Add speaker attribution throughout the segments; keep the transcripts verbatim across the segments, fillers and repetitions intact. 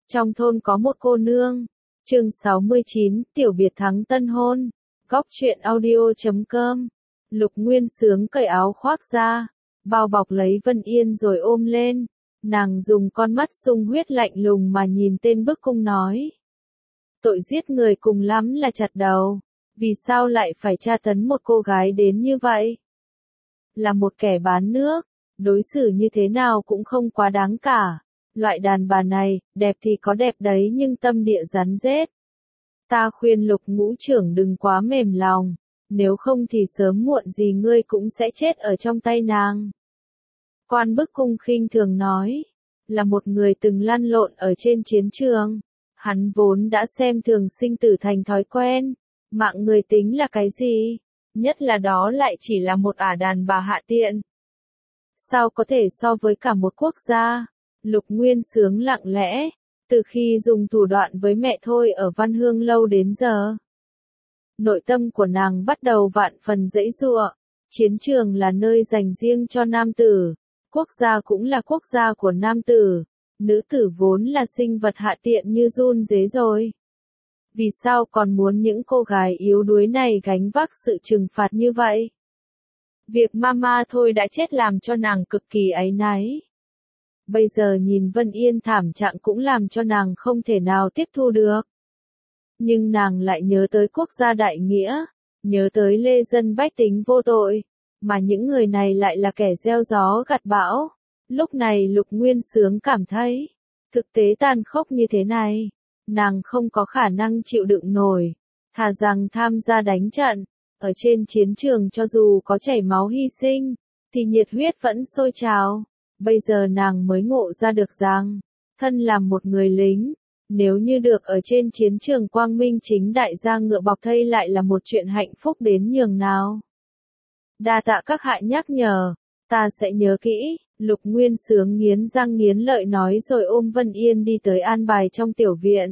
Speaker 1: Trong thôn có một cô nương. Chương sáu mươi chín, tiểu biệt thắng tân hôn. Góc truyện audio chấm com. Lục Nguyên Sướng cởi áo khoác ra, bao bọc lấy Vân Yên rồi ôm lên. Nàng dùng con mắt sung huyết lạnh lùng mà nhìn tên bức cung nói. Tội giết người cùng lắm là chặt đầu. Vì sao lại phải tra tấn một cô gái đến như vậy? Là một kẻ bán nước, đối xử như thế nào cũng không quá đáng cả. Loại đàn bà này, đẹp thì có đẹp đấy nhưng tâm địa rắn rết. Ta khuyên Lục ngũ trưởng đừng quá mềm lòng, nếu không thì sớm muộn gì ngươi cũng sẽ chết ở trong tay nàng. Quan Bức Cung khinh thường nói, là một người từng lăn lộn ở trên chiến trường. Hắn vốn đã xem thường sinh tử thành thói quen, mạng người tính là cái gì, nhất là đó lại chỉ là một ả đàn bà hạ tiện. Sao có thể so với cả một quốc gia? Lục Nguyên Sướng lặng lẽ, từ khi dùng thủ đoạn với mẹ Thôi ở Văn Hương Lâu đến giờ. Nội tâm của nàng bắt đầu vạn phần dãy giụa, chiến trường là nơi dành riêng cho nam tử, quốc gia cũng là quốc gia của nam tử, nữ tử vốn là sinh vật hạ tiện như giun dế rồi. Vì sao còn muốn những cô gái yếu đuối này gánh vác sự trừng phạt như vậy? Việc mama Thôi đã chết làm cho nàng cực kỳ áy náy. Bây giờ nhìn Vân Yên thảm trạng cũng làm cho nàng không thể nào tiếp thu được. Nhưng nàng lại nhớ tới quốc gia đại nghĩa, nhớ tới lê dân bách tính vô tội, mà những người này lại là kẻ gieo gió gặt bão. Lúc này Lục Nguyên Sướng cảm thấy, thực tế tàn khốc như thế này, nàng không có khả năng chịu đựng nổi, thà rằng tham gia đánh trận, ở trên chiến trường cho dù có chảy máu hy sinh, thì nhiệt huyết vẫn sôi trào. Bây giờ nàng mới ngộ ra được rằng, thân làm một người lính, nếu như được ở trên chiến trường quang minh chính đại ra ngựa bọc thây lại là một chuyện hạnh phúc đến nhường nào. Đa tạ các hạ nhắc nhở, ta sẽ nhớ kỹ. Lục Nguyên Sướng nghiến răng nghiến lợi nói rồi ôm Vân Yên đi tới an bài trong tiểu viện.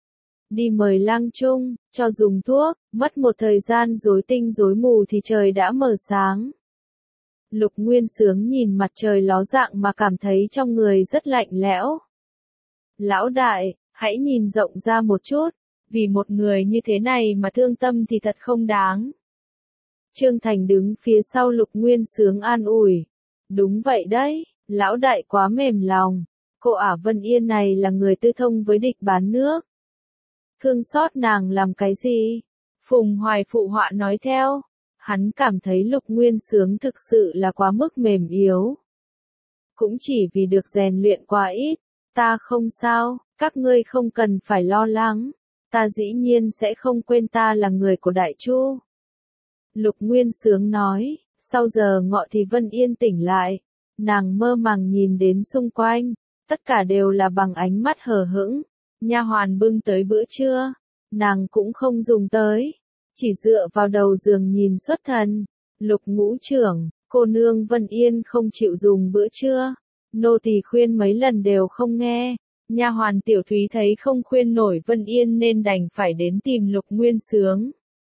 Speaker 1: Đi mời lang trung, cho dùng thuốc, mất một thời gian rối tinh rối mù thì trời đã mở sáng. Lục Nguyên Sướng nhìn mặt trời ló dạng mà cảm thấy trong người rất lạnh lẽo. Lão đại, hãy nhìn rộng ra một chút, vì một người như thế này mà thương tâm thì thật không đáng. Trương Thành đứng phía sau Lục Nguyên Sướng an ủi. Đúng vậy đấy, lão đại quá mềm lòng, cô ả Vân Yên này là người tư thông với địch bán nước. Thương xót nàng làm cái gì? Phùng Hoài phụ họa nói theo. Hắn cảm thấy Lục Nguyên Sướng thực sự là quá mức mềm yếu. Cũng chỉ vì được rèn luyện quá ít, ta không sao, các ngươi không cần phải lo lắng, ta dĩ nhiên sẽ không quên ta là người của Đại Chu. Lục Nguyên Sướng nói, sau giờ ngọ thì Vân Yên tỉnh lại, nàng mơ màng nhìn đến xung quanh, tất cả đều là bằng ánh mắt hờ hững, nha hoàn bưng tới bữa trưa, nàng cũng không dùng tới. Chỉ dựa vào đầu giường nhìn xuất thần. Lục ngũ trưởng, cô nương Vân Yên không chịu dùng bữa trưa. Nô tỳ khuyên mấy lần đều không nghe. Nha hoàn Tiểu Thúy thấy không khuyên nổi Vân Yên nên đành phải đến tìm Lục Nguyên Sướng.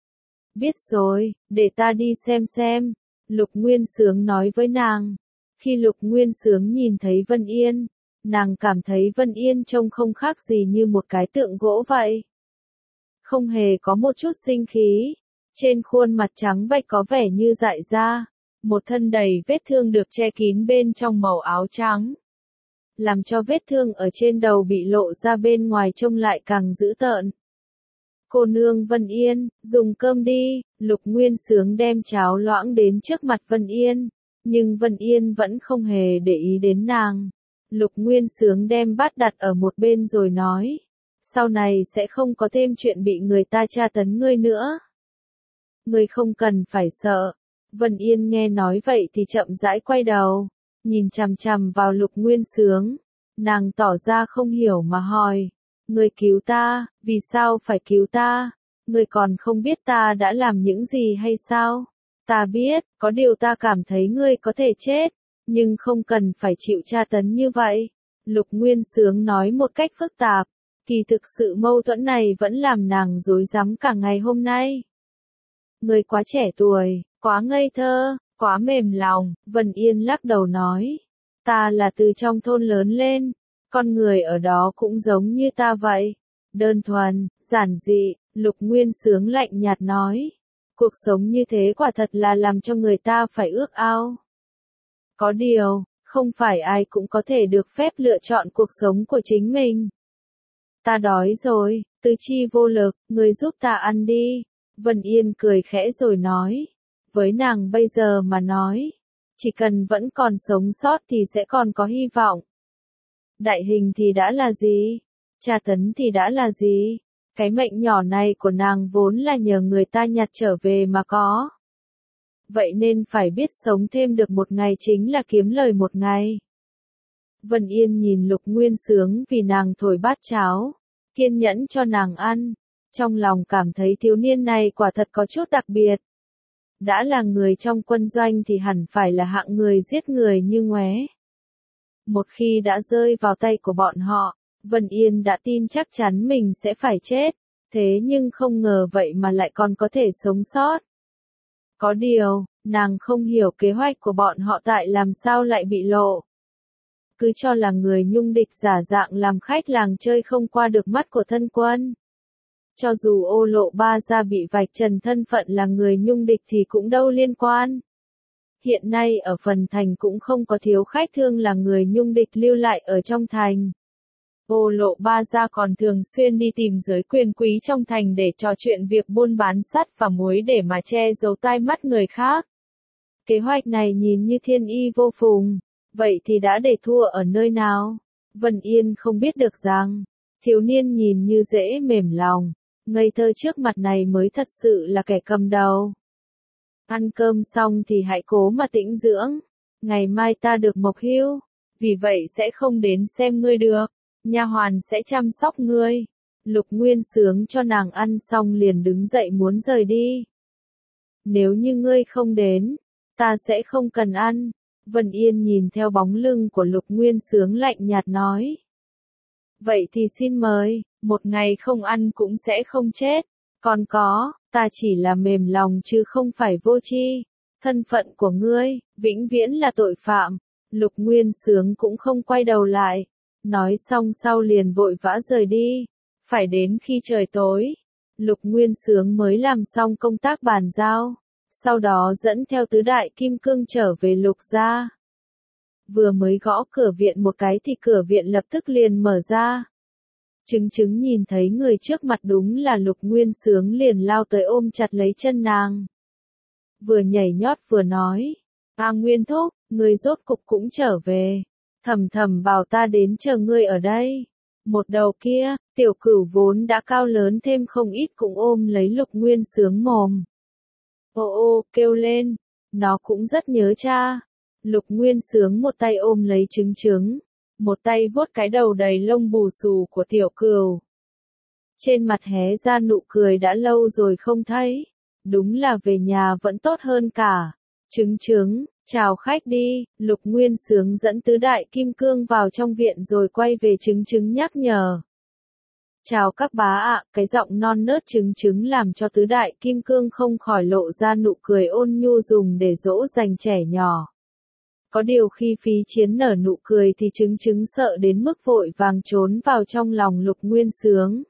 Speaker 1: Biết rồi, để ta đi xem xem. Lục Nguyên Sướng nói với nàng. Khi Lục Nguyên Sướng nhìn thấy Vân Yên, nàng cảm thấy Vân Yên trông không khác gì như một cái tượng gỗ vậy. Không hề có một chút sinh khí, trên khuôn mặt trắng bệch có vẻ như dại ra, một thân đầy vết thương được che kín bên trong màu áo trắng, làm cho vết thương ở trên đầu bị lộ ra bên ngoài trông lại càng dữ tợn. Cô nương Vân Yên, dùng cơm đi. Lục Nguyên Sướng đem cháo loãng đến trước mặt Vân Yên, nhưng Vân Yên vẫn không hề để ý đến nàng. Lục Nguyên Sướng đem bát đặt ở một bên rồi nói. Sau này sẽ không có thêm chuyện bị người ta tra tấn ngươi nữa. Ngươi không cần phải sợ. Vân Yên nghe nói vậy thì chậm rãi quay đầu, nhìn chằm chằm vào Lục Nguyên Sướng. Nàng tỏ ra không hiểu mà hỏi. Ngươi cứu ta, vì sao phải cứu ta? Ngươi còn không biết ta đã làm những gì hay sao? Ta biết, có điều ta cảm thấy ngươi có thể chết, nhưng không cần phải chịu tra tấn như vậy. Lục Nguyên Sướng nói một cách phức tạp. Kỳ thực sự mâu thuẫn này vẫn làm nàng rối rắm cả ngày hôm nay. Người quá trẻ tuổi, quá ngây thơ, quá mềm lòng. Vân Yên lắc đầu nói. Ta là từ trong thôn lớn lên, Con người ở đó cũng giống như ta vậy. Đơn thuần, giản dị, Lục Nguyên Sướng lạnh nhạt nói. Cuộc sống như thế quả thật là làm cho người ta phải ước ao. Có điều, không phải ai cũng có thể được phép lựa chọn cuộc sống của chính mình. Ta đói rồi, tứ chi vô lực, người giúp ta ăn đi. Vân Yên cười khẽ rồi nói. Với nàng bây giờ mà nói, chỉ cần vẫn còn sống sót thì sẽ còn có hy vọng. Đại hình thì đã là gì? Tra tấn thì đã là gì? Cái mệnh nhỏ này của nàng vốn là nhờ người ta nhặt trở về mà có. Vậy nên phải biết sống thêm được một ngày chính là kiếm lời một ngày. Vân Yên nhìn Lục Nguyên Sướng vì nàng thổi bát cháo, kiên nhẫn cho nàng ăn. Trong lòng cảm thấy thiếu niên này quả thật có chút đặc biệt. Đã là người trong quân doanh thì hẳn phải là hạng người giết người như ngoé. Một khi đã rơi vào tay của bọn họ, Vân Yên đã tin chắc chắn mình sẽ phải chết, thế nhưng không ngờ vậy mà lại còn có thể sống sót. Có điều, nàng không hiểu kế hoạch của bọn họ tại làm sao lại bị lộ. Cứ cho là người nhung địch giả dạng làm khách làng chơi không qua được mắt của thân quân. Cho dù Ô Lộ Ba Gia bị vạch trần thân phận là người nhung địch thì cũng đâu liên quan. Hiện nay ở phần thành cũng không có thiếu khách thương là người nhung địch lưu lại ở trong thành. Ô Lộ Ba Gia còn thường xuyên đi tìm giới quyền quý trong thành để trò chuyện việc buôn bán sắt và muối để mà che giấu tai mắt người khác. Kế hoạch này nhìn như thiên y vô phùng, vậy thì đã để thua ở nơi nào? Vân Yên không biết được rằng, thiếu niên nhìn như dễ mềm lòng, ngây thơ trước mặt này mới thật sự là kẻ cầm đầu. Ăn cơm xong thì hãy cố mà tĩnh dưỡng, ngày mai ta được mộc hưu, vì vậy sẽ không đến xem ngươi được, nha hoàn sẽ chăm sóc ngươi. Lục Nguyên Sướng cho nàng ăn xong liền đứng dậy muốn rời đi. Nếu như ngươi không đến, ta sẽ không cần ăn. Vân Yên nhìn theo bóng lưng của Lục Nguyên Sướng lạnh nhạt nói. Vậy thì xin mời, một ngày không ăn cũng sẽ không chết. Còn có, ta chỉ là mềm lòng chứ không phải vô tri. Thân phận của ngươi, vĩnh viễn là tội phạm. Lục Nguyên Sướng cũng không quay đầu lại. Nói xong sau liền vội vã rời đi. Phải đến khi trời tối, Lục Nguyên Sướng mới làm xong công tác bàn giao. Sau đó dẫn theo tứ đại kim cương trở về Lục gia. Vừa mới gõ cửa viện một cái thì cửa viện lập tức liền mở ra. Trứng trứng nhìn thấy người trước mặt đúng là Lục Nguyên Sướng liền lao tới ôm chặt lấy chân nàng. Vừa nhảy nhót vừa nói. A Nguyên thúc, người rốt cục cũng trở về. Thầm thầm bảo ta đến chờ ngươi ở đây. Một đầu kia, tiểu cửu vốn đã cao lớn thêm không ít cũng ôm lấy Lục Nguyên Sướng mồm. Ô ô, kêu lên. Nó cũng rất nhớ cha. Lục Nguyên Sướng một tay ôm lấy trứng trứng, một tay vuốt cái đầu đầy lông bù xù của tiểu cừu. Trên mặt hé ra nụ cười đã lâu rồi không thấy. Đúng là về nhà vẫn tốt hơn cả. Trứng trứng, chào khách đi. Lục Nguyên Sướng dẫn tứ đại kim cương vào trong viện rồi quay về trứng trứng nhắc nhở. Chào các bá ạ, cái giọng non nớt trứng trứng làm cho tứ đại kim cương không khỏi lộ ra nụ cười ôn nhu dùng để dỗ dành trẻ nhỏ. Có điều khi Phí Chiến nở nụ cười thì trứng trứng sợ đến mức vội vàng trốn vào trong lòng Lục Nguyên Sướng.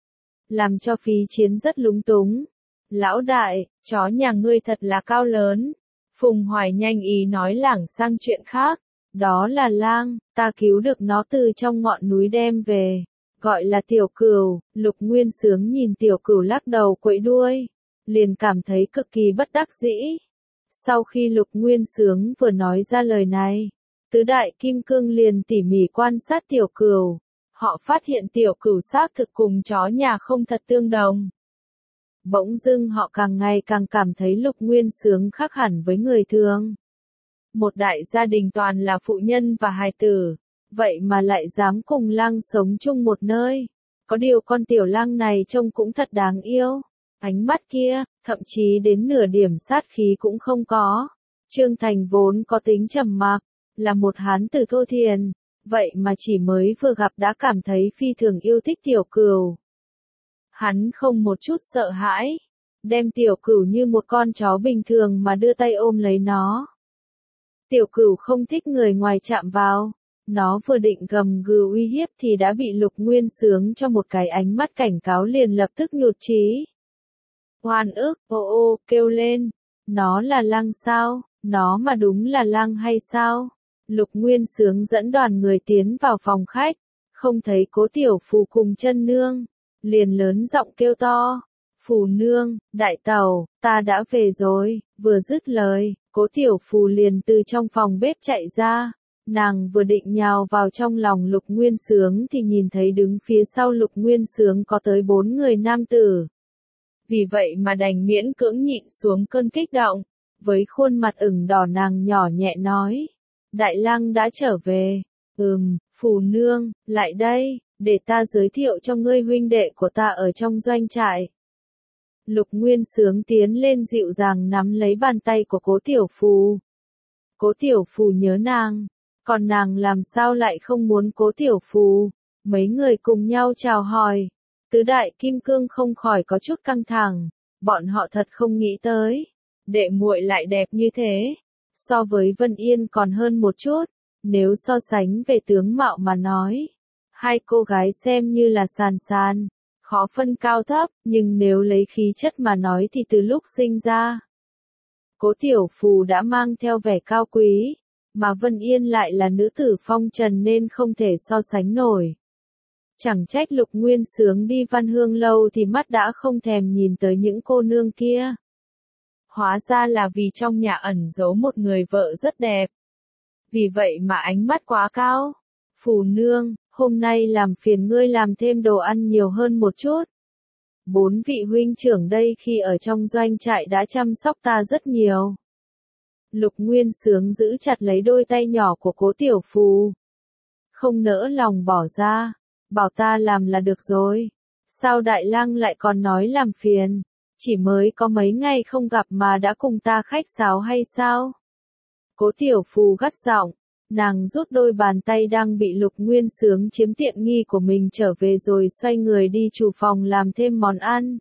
Speaker 1: Làm cho Phí Chiến rất lúng túng. Lão đại, chó nhà ngươi thật là cao lớn. Phùng Hoài nhanh ý nói lảng sang chuyện khác. Đó là lang, ta cứu được nó từ trong ngọn núi đem về. Gọi là tiểu cừu. Lục Nguyên Sướng nhìn tiểu cừu lắc đầu quẫy đuôi. Liền cảm thấy cực kỳ bất đắc dĩ. Sau khi Lục Nguyên Sướng vừa nói ra lời này, tứ đại kim cương liền tỉ mỉ quan sát tiểu cừu. Họ phát hiện tiểu cừu xác thực cùng chó nhà không thật tương đồng. Bỗng dưng họ càng ngày càng cảm thấy Lục Nguyên Sướng khác hẳn với người thường. Một đại gia đình toàn là phụ nhân và hài tử, vậy mà lại dám cùng lang sống chung một nơi. Có điều con tiểu lang này trông cũng thật đáng yêu. Ánh mắt kia, thậm chí đến nửa điểm sát khí cũng không có. Trương Thành vốn có tính trầm mặc, là một hán tử thô thiền, vậy mà chỉ mới vừa gặp đã cảm thấy phi thường yêu thích tiểu cừu. Hắn không một chút sợ hãi, đem tiểu cừu như một con chó bình thường mà đưa tay ôm lấy nó. Tiểu cừu không thích người ngoài chạm vào, Nó vừa định gầm gừ uy hiếp thì đã bị Lục Nguyên Sướng cho một cái ánh mắt cảnh cáo liền lập tức nhụt chí. Oan ức, ô ô, kêu lên. Nó là lang sao? Nó mà đúng là lang hay sao? Lục Nguyên Sướng dẫn đoàn người tiến vào phòng khách, không thấy Cố Tiểu Phù cùng Chân Nương, liền lớn giọng kêu to. Phù nương, đại tẩu, ta đã về rồi. Vừa dứt lời, Cố Tiểu Phù liền từ trong phòng bếp chạy ra. Nàng vừa định nhào vào trong lòng Lục Nguyên Sướng thì nhìn thấy đứng phía sau Lục Nguyên Sướng có tới bốn người nam tử. Vì vậy mà đành miễn cưỡng nhịn xuống cơn kích động. Với khuôn mặt ửng đỏ nàng nhỏ nhẹ nói. Đại lang đã trở về. Ừm, Phù nương, lại đây, để ta giới thiệu cho ngươi huynh đệ của ta ở trong doanh trại. Lục Nguyên Sướng tiến lên dịu dàng nắm lấy bàn tay của Cố Tiểu Phù. Cố Tiểu Phù nhớ nàng, còn nàng làm sao lại không muốn Cố Tiểu Phù. Mấy người cùng nhau chào hỏi. Tứ đại kim cương không khỏi có chút căng thẳng, bọn họ thật không nghĩ tới, đệ muội lại đẹp như thế, so với Vân Yên còn hơn một chút, nếu so sánh về tướng mạo mà nói, hai cô gái xem như là sàn sàn, khó phân cao thấp, nhưng nếu lấy khí chất mà nói thì từ lúc sinh ra, Cố Tiểu Phù đã mang theo vẻ cao quý, mà Vân Yên lại là nữ tử phong trần nên không thể so sánh nổi. Chẳng trách Lục Nguyên Sướng đi Văn Hương lâu thì mắt đã không thèm nhìn tới những cô nương kia. Hóa ra là vì trong nhà ẩn giấu một người vợ rất đẹp. Vì vậy mà ánh mắt quá cao. Phù nương, hôm nay làm phiền ngươi làm thêm đồ ăn nhiều hơn một chút. Bốn vị huynh trưởng đây khi ở trong doanh trại đã chăm sóc ta rất nhiều. Lục Nguyên Sướng giữ chặt lấy đôi tay nhỏ của Cố Tiểu Phù. Không nỡ lòng bỏ ra. Bảo ta làm là được rồi. Sao đại lang lại còn nói làm phiền? Chỉ mới có mấy ngày không gặp mà đã cùng ta khách sáo hay sao? Cố Tiểu Phù gắt giọng, nàng rút đôi bàn tay đang bị Lục Nguyên Sướng chiếm tiện nghi của mình trở về rồi xoay người đi chủ phòng làm thêm món ăn.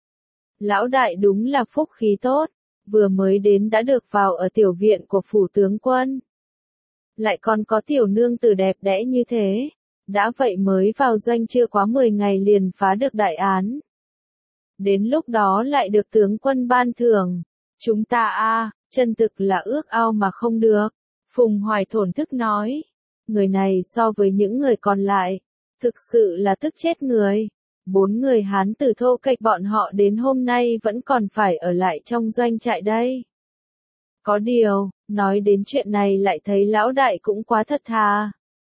Speaker 1: Lão đại đúng là phúc khí tốt, vừa mới đến đã được vào ở tiểu viện của phủ tướng quân. Lại còn có tiểu nương tử đẹp đẽ như thế. Đã vậy mới vào doanh chưa quá mười ngày liền phá được đại án. Đến lúc đó lại được tướng quân ban thưởng. Chúng ta a, chân thực là ước ao mà không được. Phùng Hoài thổn thức nói. Người này so với những người còn lại, thực sự là tức chết người. Bốn người Hán tử thô kệch bọn họ đến hôm nay vẫn còn phải ở lại trong doanh trại đây. Có điều, nói đến chuyện này lại thấy lão đại cũng quá thật thà.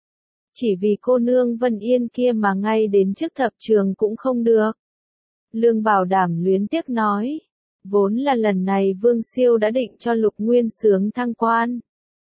Speaker 1: Chỉ vì cô nương Vân Yên kia mà ngay đến trước thập trường cũng không được. Lương Bảo Đảm luyến tiếc nói. Vốn là lần này Vương Siêu đã định cho Lục Nguyên Sướng thăng quan.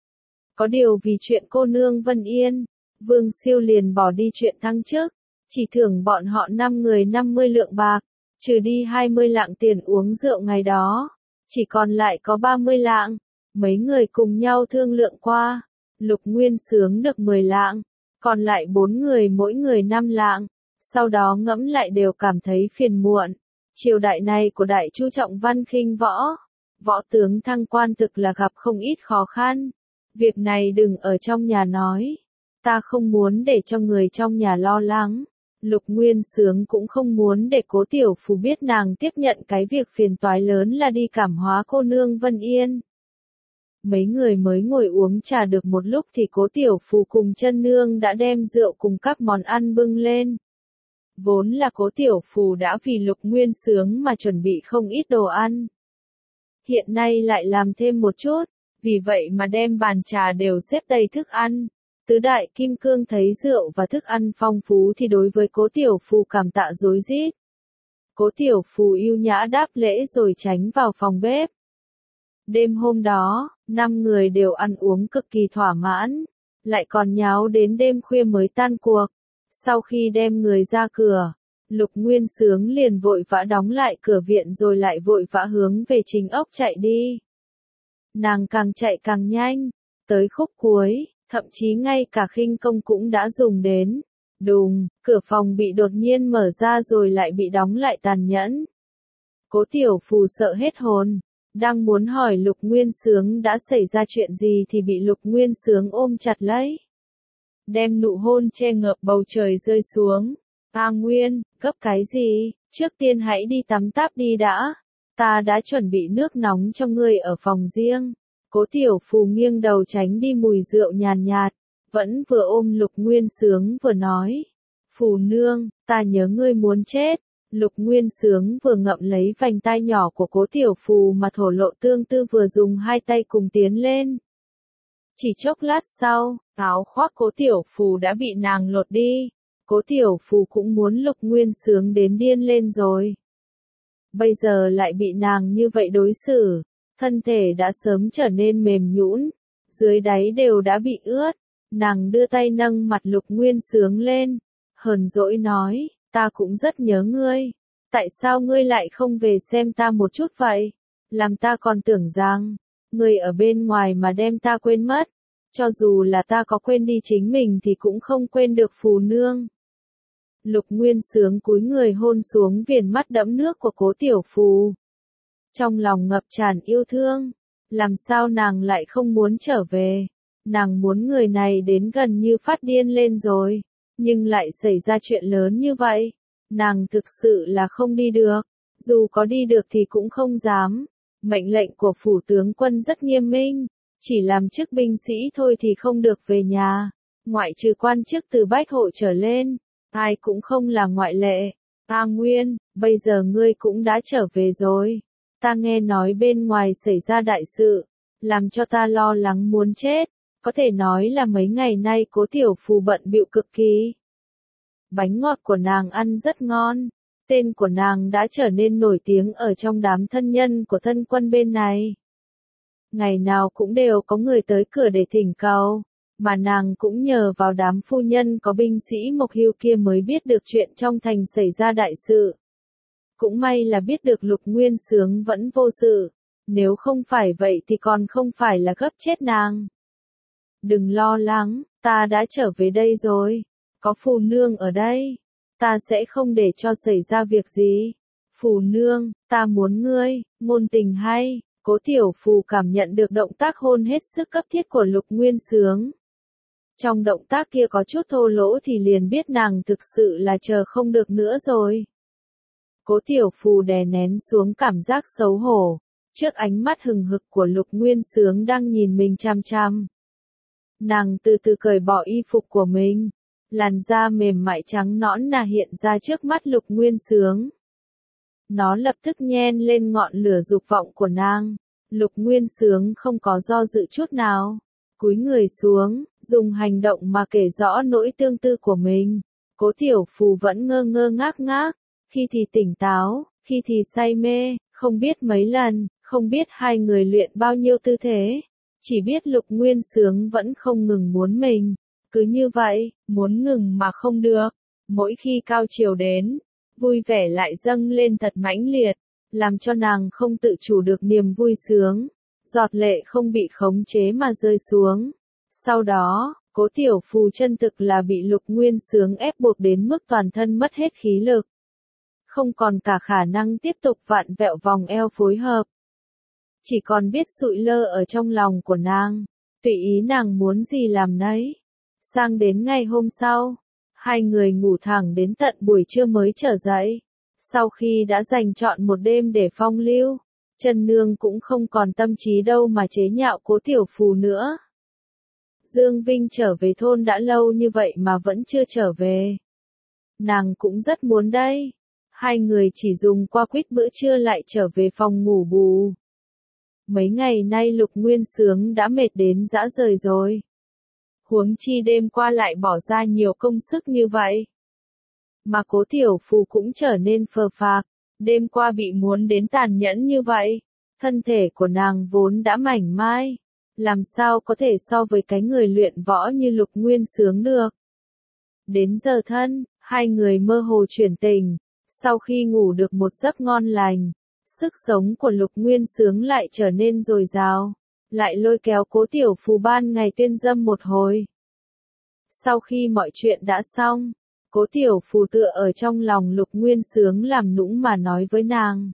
Speaker 1: Có điều vì chuyện cô nương Vân Yên, Vương Siêu liền bỏ đi chuyện thăng chức. Chỉ thưởng bọn họ năm người năm mươi lượng bạc, trừ đi hai mươi lạng tiền uống rượu ngày đó. Chỉ còn lại có ba mươi lạng. Mấy người cùng nhau thương lượng qua. Lục Nguyên Sướng được mười lạng. Còn lại bốn người mỗi người năm lạng, sau đó ngẫm lại đều cảm thấy phiền muộn. Triều đại này của Đại Chu trọng văn khinh võ, võ tướng thăng quan thực là gặp không ít khó khăn. Việc này đừng ở trong nhà nói, ta không muốn để cho người trong nhà lo lắng. Lục Nguyên Sướng cũng không muốn để Cố Tiểu Phù biết nàng tiếp nhận cái việc phiền toái lớn là đi cảm hóa cô nương Vân Yên. Mấy người mới ngồi uống trà được một lúc thì Cố Tiểu Phù cùng Chân Nương đã đem rượu cùng các món ăn bưng lên. Vốn là Cố Tiểu Phù đã vì Lục Nguyên Sướng mà chuẩn bị không ít đồ ăn. Hiện nay lại làm thêm một chút, vì vậy mà đem bàn trà đều xếp đầy thức ăn. Tứ đại kim cương thấy rượu và thức ăn phong phú thì đối với Cố Tiểu Phù cảm tạ rối rít. Cố Tiểu Phù yêu nhã đáp lễ rồi tránh vào phòng bếp. Đêm hôm đó, năm người đều ăn uống cực kỳ thỏa mãn, lại còn nháo đến đêm khuya mới tan cuộc. Sau khi đem người ra cửa, Lục Nguyên Sướng liền vội vã đóng lại cửa viện rồi lại vội vã hướng về Trình Ốc chạy đi. Nàng càng chạy càng nhanh, tới khúc cuối, thậm chí ngay cả khinh công cũng đã dùng đến. Đùng, cửa phòng bị đột nhiên mở ra rồi lại bị đóng lại tàn nhẫn. Cố Tiểu Phù sợ hết hồn. Đang muốn hỏi Lục Nguyên Sướng đã xảy ra chuyện gì thì bị Lục Nguyên Sướng ôm chặt lấy. đem nụ hôn che ngợp bầu trời rơi xuống. A Nguyên, gấp cái gì, trước tiên hãy đi tắm táp đi đã. Ta đã chuẩn bị nước nóng cho ngươi ở phòng riêng. Cố Tiểu Phù nghiêng đầu tránh đi mùi rượu nhàn nhạt, vẫn vừa ôm Lục Nguyên Sướng vừa nói. Phù nương, ta nhớ ngươi muốn chết. Lục Nguyên Sướng vừa ngậm lấy vành tai nhỏ của Cố Tiểu Phù mà thổ lộ tương tư vừa dùng hai tay cùng tiến lên. Chỉ chốc lát sau, áo khoác Cố Tiểu Phù đã bị nàng lột đi. Cố Tiểu Phù cũng muốn Lục Nguyên Sướng đến điên lên rồi. Bây giờ lại bị nàng như vậy đối xử, thân thể đã sớm trở nên mềm nhũn, dưới đáy đều đã bị ướt. Nàng đưa tay nâng mặt Lục Nguyên Sướng lên, hờn dỗi nói, ta cũng rất nhớ ngươi. Tại sao ngươi lại không về xem ta một chút vậy? Làm ta còn tưởng rằng, ngươi ở bên ngoài mà đem ta quên mất. Cho dù là ta có quên đi chính mình thì cũng không quên được Phù nương. Lục Nguyên Sướng cúi người hôn xuống viền mắt đẫm nước của Cố Tiểu Phù. Trong lòng ngập tràn yêu thương, làm sao nàng lại không muốn trở về, nàng muốn người này đến gần như phát điên lên rồi, nhưng lại xảy ra chuyện lớn như vậy, nàng thực sự là không đi được, dù có đi được thì cũng không dám, mệnh lệnh của phủ tướng quân rất nghiêm minh, chỉ làm chức binh sĩ thôi thì không được về nhà, ngoại trừ quan chức từ bách hộ trở lên. Ai cũng không là ngoại lệ. A Nguyên, bây giờ ngươi cũng đã trở về rồi. Ta nghe nói bên ngoài xảy ra đại sự, làm cho ta lo lắng muốn chết. Có thể nói là mấy ngày nay Cố Tiểu Phù bận bịu cực kỳ. Bánh ngọt của nàng ăn rất ngon. Tên của nàng đã trở nên nổi tiếng ở trong đám thân nhân của thân quân bên này. Ngày nào cũng đều có người tới cửa để thỉnh cầu. Mà nàng cũng nhờ vào đám phu nhân có binh sĩ Mộc Hưu kia mới biết được chuyện trong thành xảy ra đại sự. Cũng may là biết được Lục Nguyên Sướng vẫn vô sự, nếu không phải vậy thì còn không phải là gấp chết nàng. Đừng lo lắng, ta đã trở về đây rồi, có Phù nương ở đây, ta sẽ không để cho xảy ra việc gì. Phù nương, ta muốn ngươi, ngôn tình hay. Cố Tiểu Phù cảm nhận được động tác hôn hết sức cấp thiết của Lục Nguyên Sướng. Trong động tác kia có chút thô lỗ thì liền biết nàng thực sự là chờ không được nữa rồi. Cố Tiểu Phù đè nén xuống cảm giác xấu hổ, trước ánh mắt hừng hực của Lục Nguyên Sướng đang nhìn mình chăm chăm. Nàng từ từ cởi bỏ y phục của mình, làn da mềm mại trắng nõn nà hiện ra trước mắt Lục Nguyên Sướng. Nó lập tức nhen lên ngọn lửa dục vọng của nàng, Lục Nguyên Sướng không có do dự chút nào. Cúi người xuống, dùng hành động mà kể rõ nỗi tương tư của mình. Cố Tiểu Phù vẫn ngơ ngơ ngác ngác, khi thì tỉnh táo, khi thì say mê, không biết mấy lần, không biết hai người luyện bao nhiêu tư thế. Chỉ biết Lục Nguyên Sướng vẫn không ngừng muốn mình. Cứ như vậy, muốn ngừng mà không được. Mỗi khi cao chiều đến, vui vẻ lại dâng lên thật mãnh liệt, làm cho nàng không tự chủ được niềm vui sướng. Giọt lệ không bị khống chế mà rơi xuống. Sau đó, Cố Tiểu Phù chân thực là bị Lục Nguyên Sướng ép buộc đến mức toàn thân mất hết khí lực. Không còn cả khả năng tiếp tục vặn vẹo vòng eo phối hợp. Chỉ còn biết sụi lơ ở trong lòng của nàng, tùy ý nàng muốn gì làm nấy. Sang đến ngày hôm sau, hai người ngủ thẳng đến tận buổi trưa mới trở dậy. Sau khi đã dành trọn một đêm để phong lưu, Trần Nương cũng không còn tâm trí đâu mà chế nhạo Cố Tiểu Phù nữa. Dương Vinh trở về thôn đã lâu như vậy mà vẫn chưa trở về. Nàng cũng rất muốn đây. Hai người chỉ dùng qua quýt bữa trưa lại trở về phòng ngủ bù. Mấy ngày nay Lục Nguyên Sướng đã mệt đến dã rời rồi. Huống chi đêm qua lại bỏ ra nhiều công sức như vậy. Mà Cố Tiểu Phù cũng trở nên phờ phạc. Đêm qua bị muốn đến tàn nhẫn như vậy, thân thể của nàng vốn đã mảnh mai, làm sao có thể so với cái người luyện võ như Lục Nguyên Sướng được. Đến giờ thân, hai người mơ hồ chuyển tình, sau khi ngủ được một giấc ngon lành, sức sống của Lục Nguyên Sướng lại trở nên dồi dào, lại lôi kéo Cố Tiểu Phù ban ngày tuyên dâm một hồi. Sau khi mọi chuyện đã xong, Cố Tiểu Phù tựa ở trong lòng Lục Nguyên Sướng làm nũng mà nói với nàng.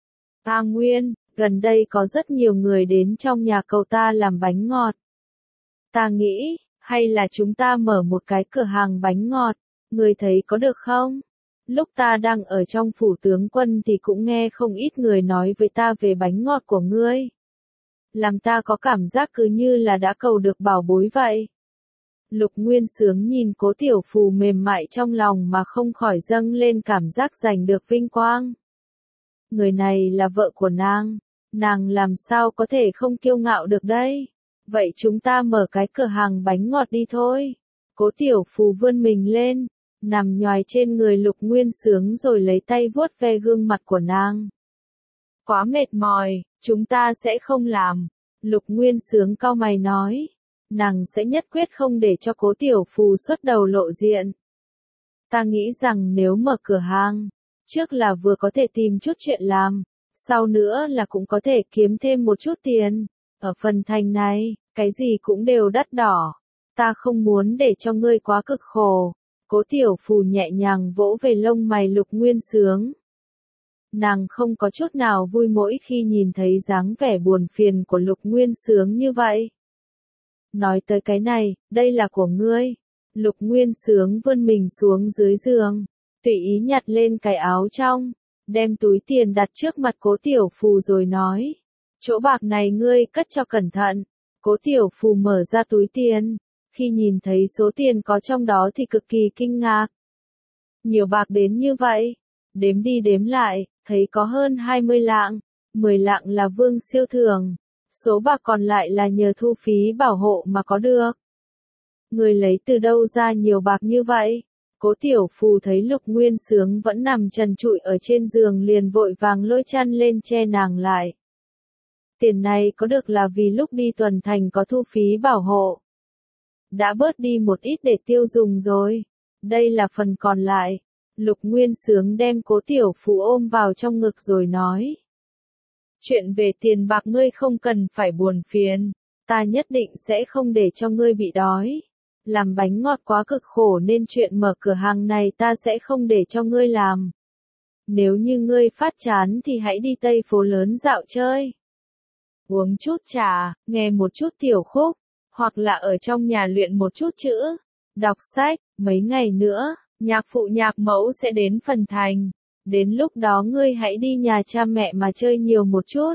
Speaker 1: A Nguyên, gần đây có rất nhiều người đến trong nhà cầu ta làm bánh ngọt. Ta nghĩ, Hay là chúng ta mở một cái cửa hàng bánh ngọt, ngươi thấy có được không? Lúc ta đang ở trong phủ tướng quân thì cũng nghe không ít người nói với ta về bánh ngọt của ngươi. Làm ta có cảm giác cứ như là đã cầu được bảo bối vậy. Lục Nguyên Sướng nhìn Cố Tiểu Phù mềm mại trong lòng mà không khỏi dâng lên cảm giác giành được vinh quang. Người này là vợ của nàng, nàng làm sao có thể không kiêu ngạo được đây? Vậy chúng ta mở cái cửa hàng bánh ngọt đi thôi. Cố Tiểu Phù vươn mình lên, nằm nhoài trên người Lục Nguyên Sướng rồi lấy tay vuốt ve gương mặt của nàng. Quá mệt mỏi, chúng ta sẽ không làm. Lục Nguyên Sướng cau mày nói. Nàng sẽ nhất quyết không để cho Cố Tiểu Phù xuất đầu lộ diện. Ta nghĩ rằng nếu mở cửa hàng, trước là vừa có thể tìm chút chuyện làm, sau nữa là cũng có thể kiếm thêm một chút tiền. Ở phần thành này, cái gì cũng đều đắt đỏ. Ta không muốn để cho ngươi quá cực khổ. Cố Tiểu Phù nhẹ nhàng vỗ về lông mày Lục Nguyên Sướng. Nàng không có chút nào vui mỗi khi nhìn thấy dáng vẻ buồn phiền của Lục Nguyên Sướng như vậy. Nói tới cái này, đây là của ngươi. Lục Nguyên Sướng vươn mình xuống dưới giường, tùy ý nhặt lên cái áo trong, đem túi tiền đặt trước mặt Cố Tiểu Phù rồi nói. Chỗ bạc này ngươi cất cho cẩn thận. Cố Tiểu Phù mở ra túi tiền, khi nhìn thấy số tiền có trong đó thì cực kỳ kinh ngạc. Nhiều bạc đến như vậy, đếm đi đếm lại, thấy có hơn hai mươi lạng, mười lạng là vương siêu thường, số bạc còn lại là nhờ thu phí bảo hộ mà có được. Người lấy từ đâu ra nhiều bạc như vậy? Cố Tiểu Phù thấy Lục Nguyên Sướng vẫn nằm trần trụi ở trên giường liền vội vàng lôi chăn lên che nàng lại. Tiền này có được là vì lúc đi tuần thành có thu phí bảo hộ. Đã bớt đi một ít để tiêu dùng rồi. Đây là phần còn lại. Lục Nguyên Sướng đem Cố Tiểu Phù ôm vào trong ngực rồi nói. Chuyện về tiền bạc ngươi không cần phải buồn phiền. Ta nhất định sẽ không để cho ngươi bị đói. Làm bánh ngọt quá cực khổ nên chuyện mở cửa hàng này ta sẽ không để cho ngươi làm. Nếu như ngươi phát chán thì hãy đi Tây phố lớn dạo chơi. Uống chút trà, nghe một chút tiểu khúc, hoặc là ở trong nhà luyện một chút chữ, đọc sách. Mấy ngày nữa, nhạc phụ nhạc mẫu sẽ đến phần thành. Đến lúc đó ngươi hãy đi nhà cha mẹ mà chơi nhiều một chút.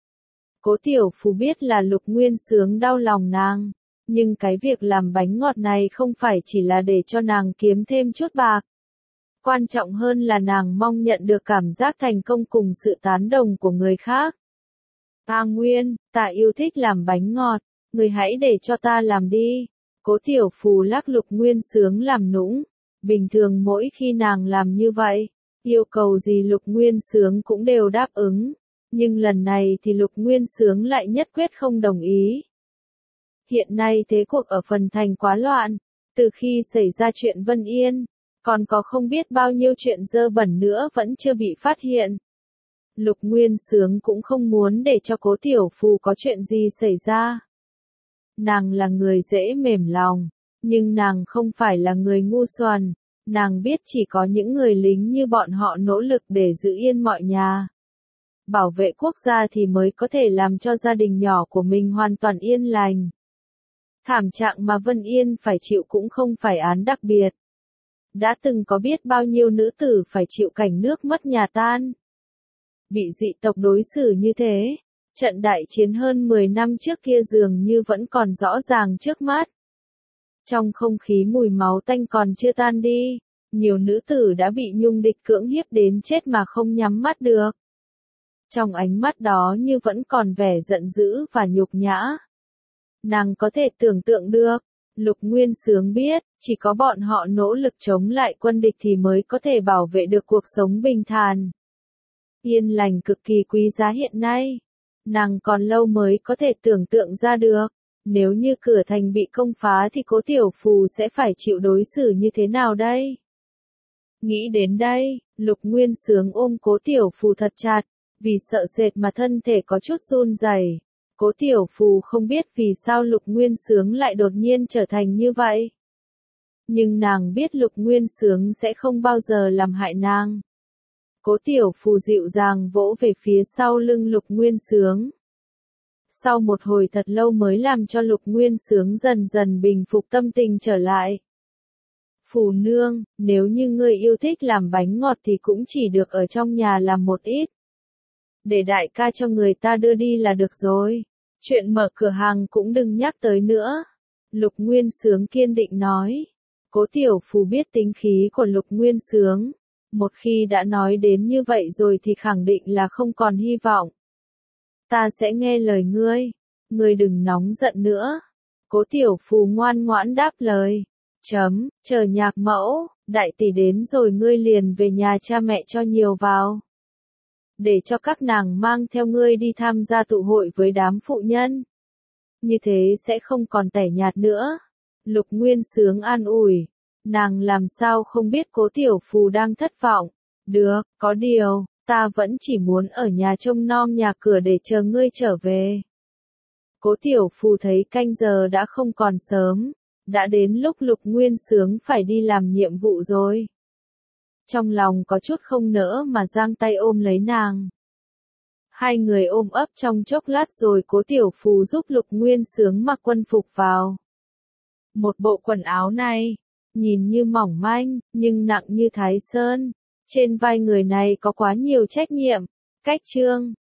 Speaker 1: Cố Tiểu Phù biết là Lục Nguyên Sướng đau lòng nàng, nhưng cái việc làm bánh ngọt này không phải chỉ là để cho nàng kiếm thêm chút bạc. Quan trọng hơn là nàng mong nhận được cảm giác thành công cùng sự tán đồng của người khác. A Nguyên, ta yêu thích làm bánh ngọt, người hãy để cho ta làm đi. Cố Tiểu Phù lắc Lục Nguyên Sướng làm nũng. Bình thường mỗi khi nàng làm như vậy, yêu cầu gì Lục Nguyên Sướng cũng đều đáp ứng. Nhưng lần này thì Lục Nguyên Sướng lại nhất quyết không đồng ý. Hiện nay thế cuộc ở phần thành quá loạn, từ khi xảy ra chuyện Vân Yên, còn có không biết bao nhiêu chuyện dơ bẩn nữa vẫn chưa bị phát hiện. Lục Nguyên Sướng cũng không muốn để cho Cố Tiểu Phù có chuyện gì xảy ra. Nàng là người dễ mềm lòng, nhưng nàng không phải là người ngu xuẩn. Nàng biết chỉ có những người lính như bọn họ nỗ lực để giữ yên mọi nhà, bảo vệ quốc gia thì mới có thể làm cho gia đình nhỏ của mình hoàn toàn yên lành. Thảm trạng mà Vân Yên phải chịu cũng không phải án đặc biệt. Đã từng có biết bao nhiêu nữ tử phải chịu cảnh nước mất nhà tan, bị dị tộc đối xử như thế. Trận đại chiến hơn mười năm trước kia dường như vẫn còn rõ ràng trước mắt. Trong không khí mùi máu tanh còn chưa tan đi, nhiều nữ tử đã bị nhung địch cưỡng hiếp đến chết mà không nhắm mắt được. Trong ánh mắt đó như vẫn còn vẻ giận dữ và nhục nhã. Nàng có thể tưởng tượng được, Lục Nguyên Sướng biết, chỉ có bọn họ nỗ lực chống lại quân địch thì mới có thể bảo vệ được cuộc sống bình thản, yên lành cực kỳ quý giá hiện nay. Nàng còn lâu mới có thể tưởng tượng ra được, nếu như cửa thành bị công phá thì Cố Tiểu Phù sẽ phải chịu đối xử như thế nào đây? Nghĩ đến đây, Lục Nguyên Sướng ôm Cố Tiểu Phù thật chặt, vì sợ sệt mà thân thể có chút run rẩy. Cố Tiểu Phù không biết vì sao Lục Nguyên Sướng lại đột nhiên trở thành như vậy. Nhưng nàng biết Lục Nguyên Sướng sẽ không bao giờ làm hại nàng. Cố Tiểu Phù dịu dàng vỗ về phía sau lưng Lục Nguyên Sướng. Sau một hồi thật lâu mới làm cho Lục Nguyên Sướng dần dần bình phục tâm tình trở lại. Phù nương, nếu như ngươi yêu thích làm bánh ngọt thì cũng chỉ được ở trong nhà làm một ít. Để đại ca cho người ta đưa đi là được rồi. Chuyện mở cửa hàng cũng đừng nhắc tới nữa. Lục Nguyên Sướng kiên định nói. Cố Tiểu Phù biết tính khí của Lục Nguyên Sướng. Một khi đã nói đến như vậy rồi thì khẳng định là không còn hy vọng. Ta sẽ nghe lời ngươi. Ngươi đừng nóng giận nữa. Cố Tiểu Phù ngoan ngoãn đáp lời. Chấm, chờ nhạc mẫu, đại tỷ đến rồi ngươi liền về nhà cha mẹ cho nhiều vào. Để cho các nàng mang theo ngươi đi tham gia tụ hội với đám phụ nhân. Như thế sẽ không còn tẻ nhạt nữa. Lục Nguyên Sướng an ủi. Nàng làm sao không biết Cố Tiểu Phù đang thất vọng. Được, có điều, ta vẫn chỉ muốn ở nhà trông nom nhà cửa để chờ ngươi trở về. Cố Tiểu Phù thấy canh giờ đã không còn sớm. Đã đến lúc Lục Nguyên Sướng phải đi làm nhiệm vụ rồi. Trong lòng có chút không nỡ mà giang tay ôm lấy nàng. Hai người ôm ấp trong chốc lát rồi Cố Tiểu Phù giúp Lục Nguyên Sướng mặc quân phục vào. Một bộ quần áo này, nhìn như mỏng manh, nhưng nặng như Thái Sơn. Trên vai người này có quá nhiều trách nhiệm. Cách chương